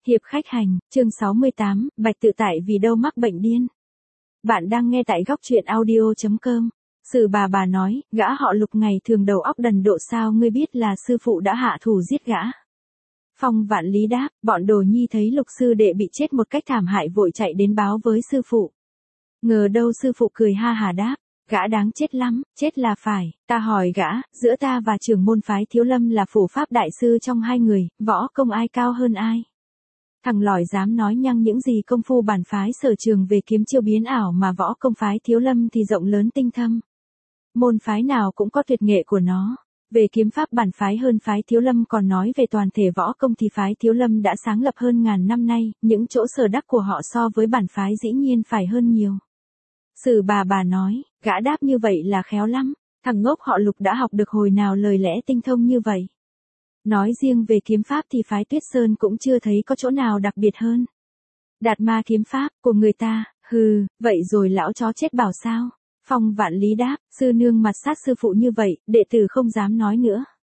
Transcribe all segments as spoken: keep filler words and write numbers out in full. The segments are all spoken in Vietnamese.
Hiệp khách hành, chương sáu mươi tám, Bạch tự tại vì đâu mắc bệnh điên. Bạn đang nghe tại góc truyện audio chấm com. Sử bà bà nói, gã họ Lục ngày thường đầu óc đần độ sao ngươi biết là sư phụ đã hạ thủ giết gã. Phong Vạn Lý đáp, bọn đồ nhi thấy Lục sư đệ bị chết một cách thảm hại vội chạy đến báo với sư phụ. Ngờ đâu sư phụ cười ha hà đáp, gã đáng chết lắm, chết là phải, ta hỏi gã, giữa ta và trưởng môn phái Thiếu Lâm là phổ pháp đại sư trong hai người, võ công ai cao hơn ai? Thằng lỏi dám nói nhăng những gì công phu bản phái sở trường về kiếm chiêu biến ảo mà võ công phái Thiếu Lâm thì rộng lớn tinh thâm. Môn phái nào cũng có tuyệt nghệ của nó. Về kiếm pháp bản phái hơn phái Thiếu Lâm, còn nói về toàn thể võ công thì phái Thiếu Lâm đã sáng lập hơn ngàn năm nay, những chỗ sở đắc của họ so với bản phái dĩ nhiên phải hơn nhiều. Sử bà bà nói, gã đáp như vậy là khéo lắm, thằng ngốc họ Lục đã học được hồi nào lời lẽ tinh thông như vậy. Nói riêng về kiếm pháp thì phái Tuyết Sơn cũng chưa thấy có chỗ nào đặc biệt hơn. Đạt ma kiếm pháp của người ta, hừ, vậy rồi lão chó chết bảo sao? Phong Vạn Lý đáp, sư nương mặt sát sư phụ như vậy, đệ tử không dám nói nữa.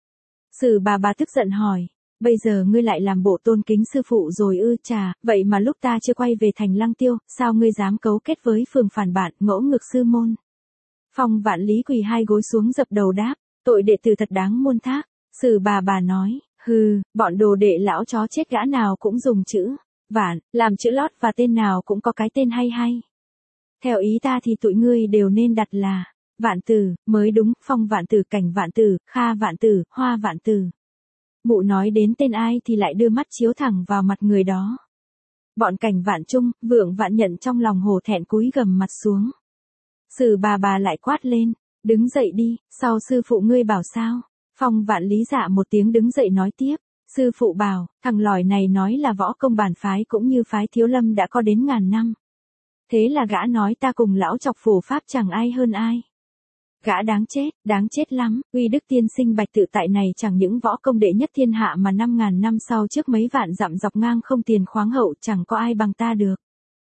Sử bà bà tức giận hỏi, bây giờ ngươi lại làm bộ tôn kính sư phụ rồi ư? Chà, vậy mà lúc ta chưa quay về thành Lăng Tiêu, sao ngươi dám cấu kết với phường phản bạn, ngỗ ngược sư môn? Phong Vạn Lý quỳ hai gối xuống dập đầu đáp, tội đệ tử thật đáng muôn thác. Sử bà bà nói, hừ, bọn đồ đệ lão chó chết gã nào cũng dùng chữ Vạn, làm chữ lót và tên nào cũng có cái tên hay hay. Theo ý ta thì tụi ngươi đều nên đặt là Vạn Tử, mới đúng, Phong Vạn Tử, Cảnh Vạn Tử, Kha Vạn Tử, Hoa Vạn Tử. Mụ nói đến tên ai thì lại đưa mắt chiếu thẳng vào mặt người đó. Bọn Cảnh Vạn Trung, Vượng Vạn Nhận trong lòng hổ thẹn cúi gầm mặt xuống. Sử bà bà lại quát lên, đứng dậy đi, sau sư phụ ngươi bảo sao? Phong Vạn Lý dạ một tiếng đứng dậy nói tiếp, sư phụ bảo, thằng lỏi này nói là võ công bản phái cũng như phái Thiếu Lâm đã có đến ngàn năm. Thế là gã nói ta cùng lão chọc phổ pháp chẳng ai hơn ai. Gã đáng chết, đáng chết lắm, uy đức tiên sinh Bạch tự tại này chẳng những võ công đệ nhất thiên hạ mà năm ngàn năm sau trước mấy vạn dặm dọc ngang không tiền khoáng hậu chẳng có ai bằng ta được.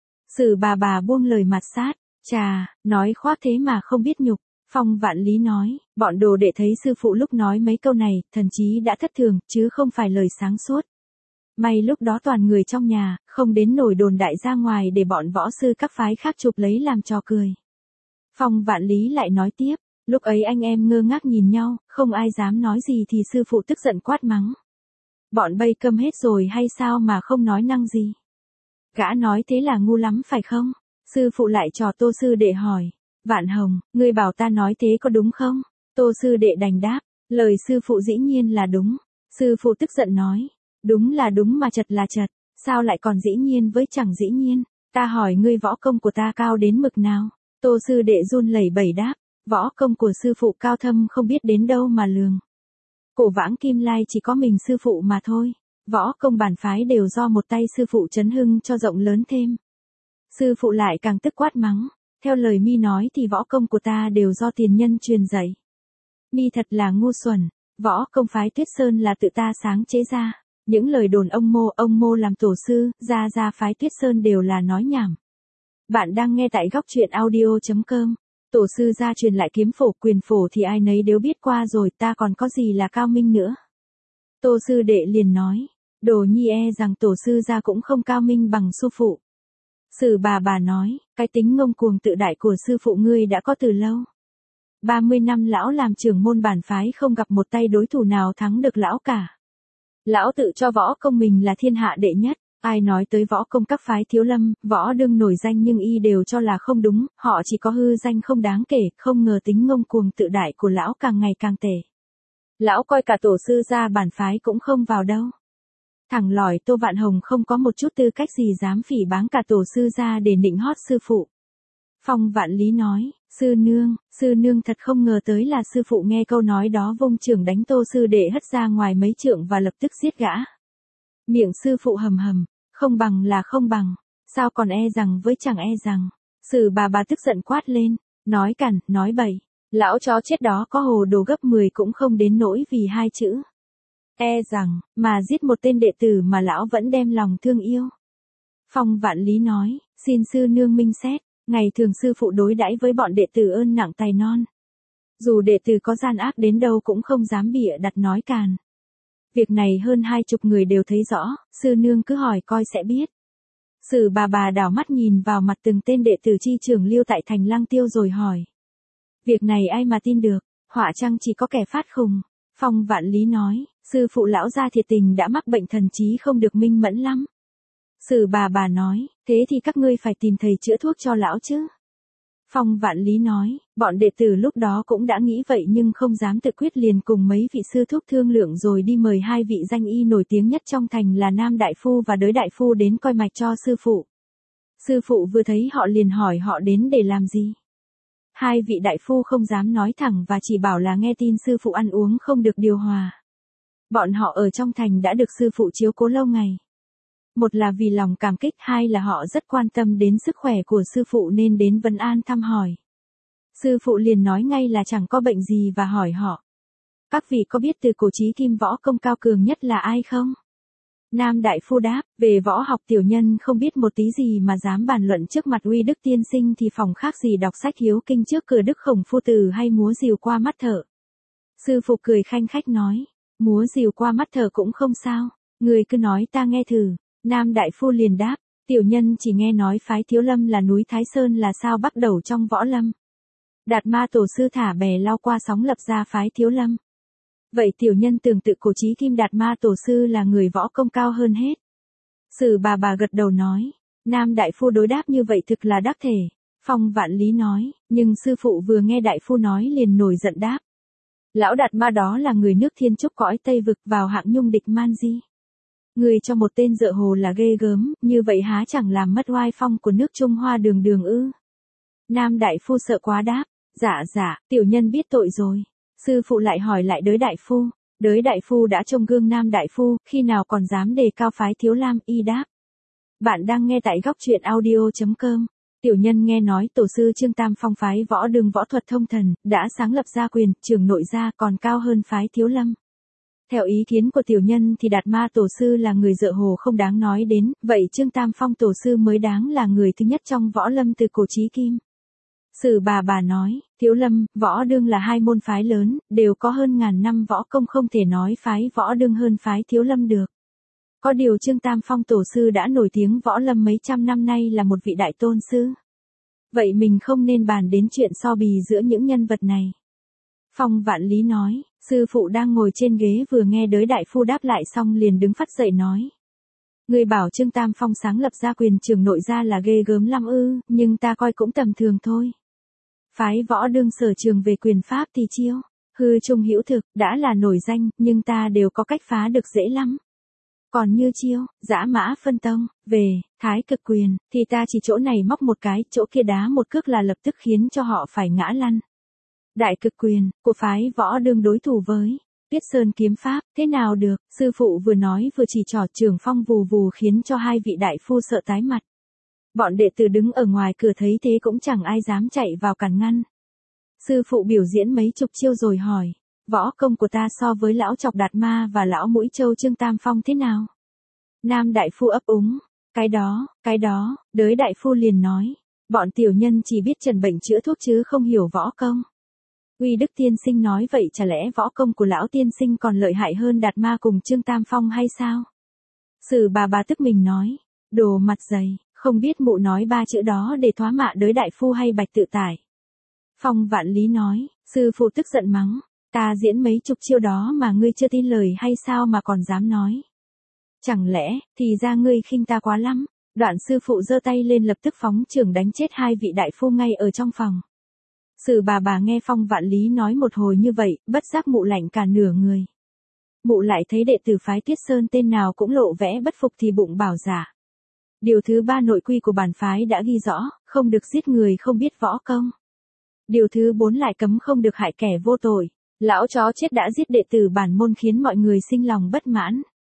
Sử bà bà buông lời mặt sát, chà, nói khoác thế mà không biết nhục. Phong Vạn Lý nói, bọn đồ đệ thấy sư phụ lúc nói mấy câu này, thần trí đã thất thường, chứ không phải lời sáng suốt. May lúc đó toàn người trong nhà, không đến nổi đồn đại ra ngoài để bọn võ sư các phái khác chụp lấy làm trò cười. Phong Vạn Lý lại nói tiếp, lúc ấy anh em ngơ ngác nhìn nhau, không ai dám nói gì thì sư phụ tức giận quát mắng. Bọn bây câm hết rồi hay sao mà không nói năng gì? Gã nói thế là ngu lắm phải không? Sư phụ lại trò Tô sư đệ hỏi. Vạn Hồng, ngươi bảo ta nói thế có đúng không? Tô sư đệ đành đáp, lời sư phụ dĩ nhiên là đúng. Sư phụ tức giận nói, đúng là đúng mà chật là chật, sao lại còn dĩ nhiên với chẳng dĩ nhiên? Ta hỏi ngươi võ công của ta cao đến mực nào? Tô sư đệ run lẩy bẩy đáp, võ công của sư phụ cao thâm không biết đến đâu mà lường. Cổ Vãng Kim Lai chỉ có mình sư phụ mà thôi, võ công bản phái đều do một tay sư phụ chấn hưng cho rộng lớn thêm. Sư phụ lại càng tức quát mắng. Theo lời mi nói thì võ công của ta đều do tiền nhân truyền dạy. Mi thật là ngu xuẩn, võ công phái Tuyết Sơn là tự ta sáng chế ra. Những lời đồn ông Mô, ông Mô làm tổ sư, ra ra phái Tuyết Sơn đều là nói nhảm. Bạn đang nghe tại góc truyện audio chấm com. Tổ sư gia truyền lại kiếm phổ, quyền phổ thì ai nấy đều biết qua rồi, ta còn có gì là cao minh nữa. Tô sư đệ liền nói, đồ nhi e rằng tổ sư gia cũng không cao minh bằng sư phụ. Sử bà bà nói, cái tính ngông cuồng tự đại của sư phụ ngươi đã có từ lâu. ba mươi năm lão làm trưởng môn bản phái không gặp một tay đối thủ nào thắng được lão cả. Lão tự cho võ công mình là thiên hạ đệ nhất, ai nói tới võ công các phái Thiếu Lâm, võ đương nổi danh nhưng y đều cho là không đúng, họ chỉ có hư danh không đáng kể, không ngờ tính ngông cuồng tự đại của lão càng ngày càng tệ. Lão coi cả tổ sư gia bản phái cũng không vào đâu. Thằng lỏi Tô Vạn Hồng không có một chút tư cách gì dám phỉ báng cả tổ sư ra để nịnh hót sư phụ. Phong Vạn Lý nói, sư nương, sư nương thật không ngờ tới là sư phụ nghe câu nói đó vung chưởng đánh Tô sư đệ hất ra ngoài mấy trượng và lập tức giết gã. Miệng sư phụ hầm hầm, không bằng là không bằng, sao còn e rằng với chẳng e rằng. Sử bà bà tức giận quát lên, nói cằn, nói bậy, lão chó chết đó có hồ đồ gấp mười cũng không đến nỗi vì hai chữ. E rằng, mà giết một tên đệ tử mà lão vẫn đem lòng thương yêu. Phong Vạn Lý nói, xin sư nương minh xét, ngày thường sư phụ đối đãi với bọn đệ tử ơn nặng tài non. Dù đệ tử có gian ác đến đâu cũng không dám bịa đặt nói càn. Việc này hơn hai chục người đều thấy rõ, sư nương cứ hỏi coi sẽ biết. Sử bà bà đảo mắt nhìn vào mặt từng tên đệ tử chi trưởng lưu tại thành Lăng Tiêu rồi hỏi. Việc này ai mà tin được, họa chăng chỉ có kẻ phát khùng. Phong Vạn Lý nói, sư phụ lão gia thiệt tình đã mắc bệnh thần trí không được minh mẫn lắm. Sử bà bà nói, thế thì các ngươi phải tìm thầy chữa thuốc cho lão chứ. Phong Vạn Lý nói, bọn đệ tử lúc đó cũng đã nghĩ vậy nhưng không dám tự quyết, liền cùng mấy vị sư thúc thương lượng rồi đi mời hai vị danh y nổi tiếng nhất trong thành là Nam Đại Phu và Đới Đại Phu đến coi mạch cho sư phụ. Sư phụ vừa thấy họ liền hỏi họ đến để làm gì. Hai vị đại phu không dám nói thẳng và chỉ bảo là nghe tin sư phụ ăn uống không được điều hòa. Bọn họ ở trong thành đã được sư phụ chiếu cố lâu ngày. Một là vì lòng cảm kích, hai là họ rất quan tâm đến sức khỏe của sư phụ nên đến vấn an thăm hỏi. Sư phụ liền nói ngay là chẳng có bệnh gì và hỏi họ. Các vị có biết từ cổ chí kim võ công cao cường nhất là ai không? Nam Đại Phu đáp, về võ học tiểu nhân không biết một tí gì mà dám bàn luận trước mặt uy đức tiên sinh thì phòng khác gì đọc sách hiếu kinh trước cửa đức khổng phu tử hay múa rìu qua mắt thợ. Sư phụ cười khanh khách nói, múa rìu qua mắt thợ cũng không sao, người cứ nói ta nghe thử. Nam Đại Phu liền đáp, tiểu nhân chỉ nghe nói phái Thiếu Lâm là núi Thái Sơn là sao bắt đầu trong võ lâm. Đạt Ma tổ sư thả bè lao qua sóng lập ra phái Thiếu Lâm. Vậy tiểu nhân tưởng tự cổ chí kim Đạt Ma tổ sư là người võ công cao hơn hết. Sử bà bà gật đầu nói, Nam Đại Phu đối đáp như vậy thực là đắc thể. Phong Vạn Lý nói, nhưng sư phụ vừa nghe Đại Phu nói liền nổi giận đáp. Lão Đạt Ma đó là người nước Thiên Trúc cõi Tây Vực, vào hạng nhung địch man di. Người cho một tên dợ hồ là ghê gớm, như vậy há chẳng làm mất oai phong của nước Trung Hoa đường đường ư. Nam Đại Phu sợ quá đáp, dạ dạ, tiểu nhân biết tội rồi. Sư phụ lại hỏi lại Đới Đại Phu, Đới Đại Phu đã trông gương Nam Đại Phu, khi nào còn dám đề cao phái Thiếu Lam, y đáp. Bạn đang nghe tại góc truyện audio chấm com. Tiểu nhân nghe nói tổ sư Trương Tam Phong phái võ đường võ thuật thông thần, đã sáng lập gia quyền, trưởng nội gia còn cao hơn phái Thiếu Lâm. Theo ý kiến của tiểu nhân thì Đạt Ma tổ sư là người dợ hồ không đáng nói đến, vậy Trương Tam Phong tổ sư mới đáng là người thứ nhất trong võ lâm từ cổ chí kim. Sử bà bà nói, Thiếu Lâm, võ đương là hai môn phái lớn, đều có hơn ngàn năm võ công, không thể nói phái võ đương hơn phái Thiếu Lâm được. Có điều Trương Tam Phong tổ sư đã nổi tiếng võ lâm mấy trăm năm nay là một vị đại tôn sư. Vậy mình không nên bàn đến chuyện so bì giữa những nhân vật này. Phong Vạn Lý nói, sư phụ đang ngồi trên ghế vừa nghe Đới Đại Phu đáp lại xong liền đứng phắt dậy nói. Người bảo Trương Tam Phong sáng lập gia quyền trưởng nội gia là ghê gớm lắm ư, nhưng ta coi cũng tầm thường thôi. Phái võ đương sở trường về quyền pháp thì chiêu, hư trung hữu thực, đã là nổi danh, nhưng ta đều có cách phá được dễ lắm. Còn như chiêu, dã mã phân tông, về, thái cực quyền, thì ta chỉ chỗ này móc một cái, chỗ kia đá một cước là lập tức khiến cho họ phải ngã lăn. Đại cực quyền, của phái võ đương đối thủ với Tuyết Sơn kiếm pháp, thế nào được, sư phụ vừa nói vừa chỉ trỏ Trường Phong vù vù khiến cho hai vị đại phu sợ tái mặt. Bọn đệ tử đứng ở ngoài cửa thấy thế cũng chẳng ai dám chạy vào cản ngăn. Sư phụ biểu diễn mấy chục chiêu rồi hỏi, võ công của ta so với lão Chọc Đạt Ma và lão Mũi Trâu Trương Tam Phong thế nào? Nam Đại Phu ấp úng, cái đó, cái đó, Đới Đại Phu liền nói, bọn tiểu nhân chỉ biết trần bệnh chữa thuốc chứ không hiểu võ công. Uy Đức tiên sinh nói vậy chả lẽ võ công của lão tiên sinh còn lợi hại hơn Đạt Ma cùng Trương Tam Phong hay sao? Sử bà bà tức mình nói, đồ mặt dày, không biết mụ nói ba chữ đó để thoá mạ Đới Đại Phu hay Bạch Tự Tải. Phong Vạn Lý nói, sư phụ tức giận mắng, ta diễn mấy chục chiêu đó mà ngươi chưa tin lời hay sao mà còn dám nói. Chẳng lẽ, thì ra ngươi khinh ta quá lắm. Đoạn sư phụ giơ tay lên lập tức phóng chưởng đánh chết hai vị đại phu ngay ở trong phòng. Sử bà bà nghe Phong Vạn Lý nói một hồi như vậy, bất giác mụ lạnh cả nửa người. Mụ lại thấy đệ tử phái Tuyết Sơn tên nào cũng lộ vẻ bất phục thì bụng bảo dạ. Điều thứ ba nội quy của bản phái đã ghi rõ, không được giết người không biết võ công. Điều thứ bốn lại cấm không được hại kẻ vô tội. Lão chó chết đã giết đệ tử bản môn khiến mọi người sinh lòng bất mãn.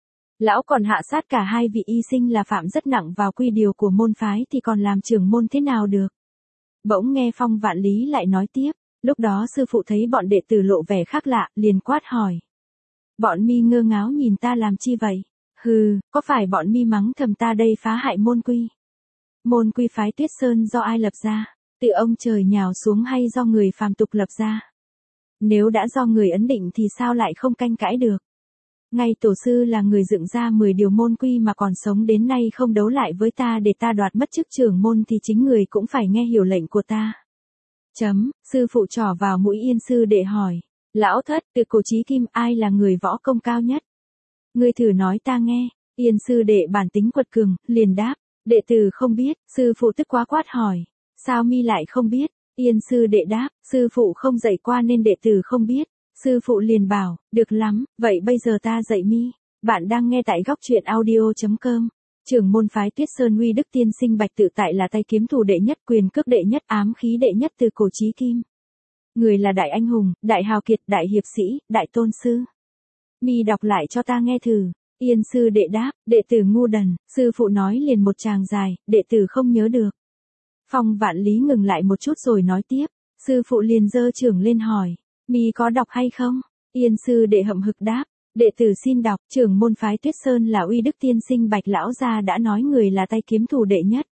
Lão còn hạ sát cả hai vị y sinh là phạm rất nặng vào quy điều của môn phái thì còn làm trưởng môn thế nào được. Bỗng nghe Phong Vạn Lý lại nói tiếp, lúc đó sư phụ thấy bọn đệ tử lộ vẻ khác lạ, liền quát hỏi. Bọn mi ngơ ngáo nhìn ta làm chi vậy? Hừ, có phải bọn mi mắng thầm ta đây phá hại môn quy? Môn quy phái Tuyết Sơn do ai lập ra? Từ ông trời nhào xuống hay do người phàm tục lập ra? Nếu đã do người ấn định thì sao lại không canh cãi được? Ngay tổ sư là người dựng ra mười điều môn quy mà còn sống đến nay không đấu lại với ta để ta đoạt mất chức trưởng môn thì chính người cũng phải nghe hiểu lệnh của ta. Chấm, sư phụ trỏ vào mũi Yên sư đệ hỏi. Lão thất, từ cổ chí kim ai là người võ công cao nhất? Ngươi thử nói ta nghe. Yên sư đệ bản tính quật cường, liền đáp. Đệ tử không biết, sư phụ tức quá quát hỏi. Sao mi lại không biết? Yên sư đệ đáp, sư phụ không dạy qua nên đệ tử không biết. Sư phụ liền bảo, được lắm, vậy bây giờ ta dạy mi. Bạn đang nghe tại góc truyện audio.com. Trưởng môn phái Tuyết Sơn Uy Đức tiên sinh Bạch Tự Tại là tay kiếm thủ đệ nhất, quyền cước đệ nhất, ám khí đệ nhất từ cổ chí kim. Người là đại anh hùng, đại hào kiệt, đại hiệp sĩ, đại tôn sư. Mi đọc lại cho ta nghe thử. Yên sư đệ đáp, đệ tử ngu đần, sư phụ nói liền một tràng dài, đệ tử không nhớ được. Phong Vạn Lý ngừng lại một chút rồi nói tiếp, sư phụ liền giơ trưởng lên hỏi, mi có đọc hay không? Yên sư đệ hậm hực đáp, đệ tử xin đọc. Trưởng môn phái Tuyết Sơn là Uy Đức tiên sinh Bạch lão gia đã nói người là tay kiếm thủ đệ nhất.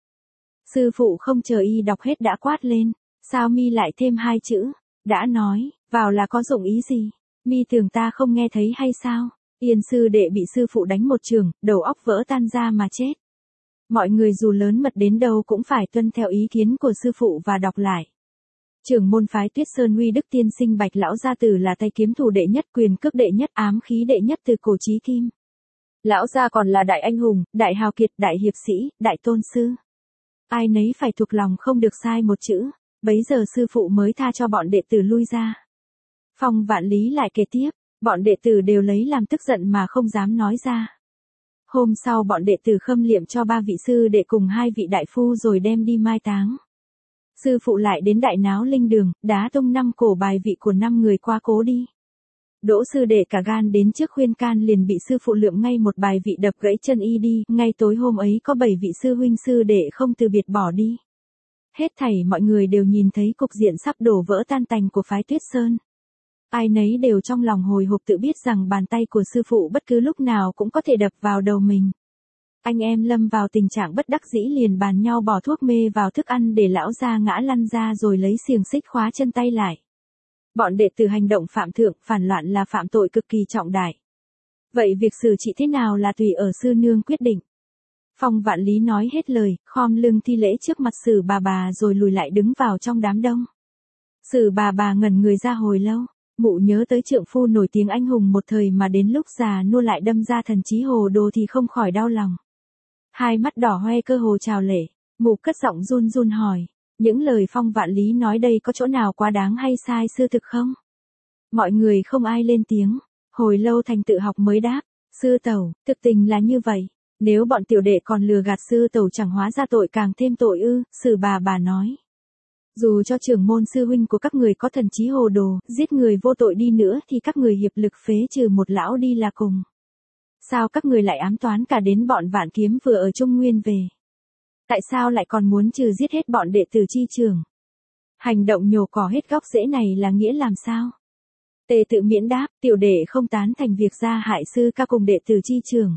Sư phụ không chờ y đọc hết đã quát lên, sao mi lại thêm hai chữ? Đã nói, vào là có dụng ý gì? Mi tưởng ta không nghe thấy hay sao? Yên sư đệ bị sư phụ đánh một trường, đầu óc vỡ tan ra mà chết. Mọi người dù lớn mật đến đâu cũng phải tuân theo ý kiến của sư phụ và đọc lại. Trưởng môn phái Tuyết Sơn Uy Đức tiên sinh Bạch lão gia tử là tay kiếm thủ đệ nhất, quyền cước đệ nhất, ám khí đệ nhất từ cổ chí kim. Lão gia còn là đại anh hùng, đại hào kiệt, đại hiệp sĩ, đại tôn sư. Ai nấy phải thuộc lòng không được sai một chữ. Bấy giờ sư phụ mới tha cho bọn đệ tử lui ra. Phong Vạn Lý lại kể tiếp, bọn đệ tử đều lấy làm tức giận mà không dám nói ra. Hôm sau bọn đệ tử khâm liệm cho ba vị sư đệ cùng hai vị đại phu rồi đem đi mai táng. Sư phụ lại đến đại náo linh đường, đá tung năm cổ bài vị của năm người qua cố đi. Đỗ sư đệ cả gan đến trước khuyên can liền bị sư phụ lượm ngay một bài vị đập gãy chân y đi. Ngay tối hôm ấy có bảy vị sư huynh sư đệ không từ biệt bỏ đi. Hết thảy mọi người đều nhìn thấy cục diện sắp đổ vỡ tan tành của phái Tuyết Sơn. Ai nấy đều trong lòng hồi hộp tự biết rằng bàn tay của sư phụ bất cứ lúc nào cũng có thể đập vào đầu mình. Anh em lâm vào tình trạng bất đắc dĩ liền bàn nhau bỏ thuốc mê vào thức ăn để lão gia ngã lăn ra rồi lấy xiềng xích khóa chân tay lại. Bọn đệ tử hành động phạm thượng, phản loạn là phạm tội cực kỳ trọng đại. Vậy việc xử trị thế nào là tùy ở sư nương quyết định. Phong Vạn Lý nói hết lời, khom lưng thi lễ trước mặt Sử bà bà rồi lùi lại đứng vào trong đám đông. Sử bà bà ngẩn người ra hồi lâu, mụ nhớ tới trượng phu nổi tiếng anh hùng một thời mà đến lúc già nua lại đâm ra thần trí hồ đồ thì không khỏi đau lòng. Hai mắt đỏ hoe cơ hồ trào lệ, mụ cất giọng run run hỏi, những lời Phong Vạn Lý nói đây có chỗ nào quá đáng hay sai sư thực không? Mọi người không ai lên tiếng, hồi lâu Thành tự học mới đáp, sư tẩu, thực tình là như vậy. Nếu bọn tiểu đệ còn lừa gạt sư tẩu chẳng hóa ra tội càng thêm tội ư, Sử bà bà nói. Dù cho trưởng môn sư huynh của các người có thần trí hồ đồ, giết người vô tội đi nữa thì các người hiệp lực phế trừ một lão đi là cùng. Sao các người lại ám toán cả đến bọn Vạn Kiếm vừa ở Trung Nguyên về? Tại sao lại còn muốn trừ giết hết bọn đệ tử chi trường? Hành động nhổ cỏ hết gốc rễ này là nghĩa làm sao? Tề Tự Miễn đáp, tiểu đệ không tán thành việc gia hại sư ca cùng đệ tử chi trường.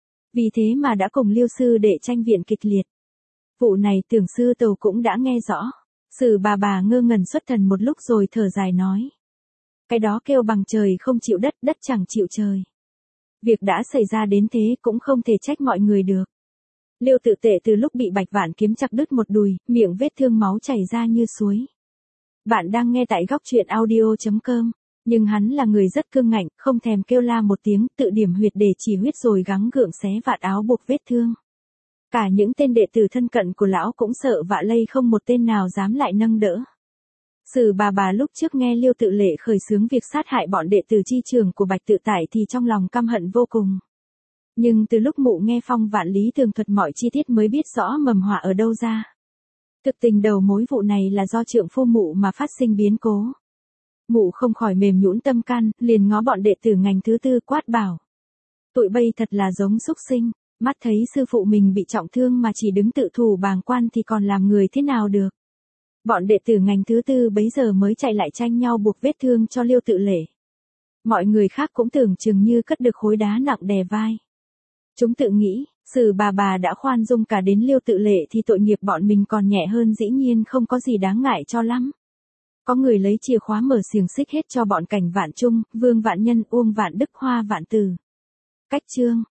Vì thế mà đã cùng Liêu sư đệ tranh viện kịch liệt. Vụ này tưởng sư tẩu cũng đã nghe rõ. Sử bà bà ngơ ngẩn xuất thần một lúc rồi thở dài nói. Cái đó kêu bằng trời không chịu đất, đất chẳng chịu trời. Việc đã xảy ra đến thế cũng không thể trách mọi người được. Liêu Tự Tệ từ lúc bị Bạch Vạn Kiếm chặt đứt một đùi, miệng vết thương máu chảy ra như suối. Bạn đang nghe tại góc truyện audio.com. Nhưng hắn là người rất cương ngạnh, không thèm kêu la một tiếng, tự điểm huyệt để chỉ huyết rồi gắng gượng xé vạt áo buộc vết thương. Cả những tên đệ tử thân cận của lão cũng sợ vạ lây không một tên nào dám lại nâng đỡ. Sử bà bà lúc trước nghe Liêu Tự Lệ khởi xướng việc sát hại bọn đệ tử chi trường của Bạch Tự Tại thì trong lòng căm hận vô cùng. Nhưng từ lúc mụ nghe Phong Vạn Lý tường thuật mọi chi tiết mới biết rõ mầm họa ở đâu ra. Thực tình đầu mối vụ này là do trượng phu mụ mà phát sinh biến cố. Mụ không khỏi mềm nhũn tâm can, liền ngó bọn đệ tử ngành thứ tư quát bảo. Tụi bây thật là giống súc sinh, mắt thấy sư phụ mình bị trọng thương mà chỉ đứng tự thủ bàng quan thì còn làm người thế nào được. Bọn đệ tử ngành thứ tư bấy giờ mới chạy lại tranh nhau buộc vết thương cho Liêu Tự Lệ. Mọi người khác cũng tưởng chừng như cất được khối đá nặng đè vai. Chúng tự nghĩ, Sử bà bà đã khoan dung cả đến Liêu Tự Lệ thì tội nghiệp bọn mình còn nhẹ hơn dĩ nhiên không có gì đáng ngại cho lắm. Có người lấy chìa khóa mở xiềng xích hết cho bọn Cảnh Vạn Trung, Vương Vạn Nhân, Uông Vạn Đức, Hoa Vạn Từ. Cách chương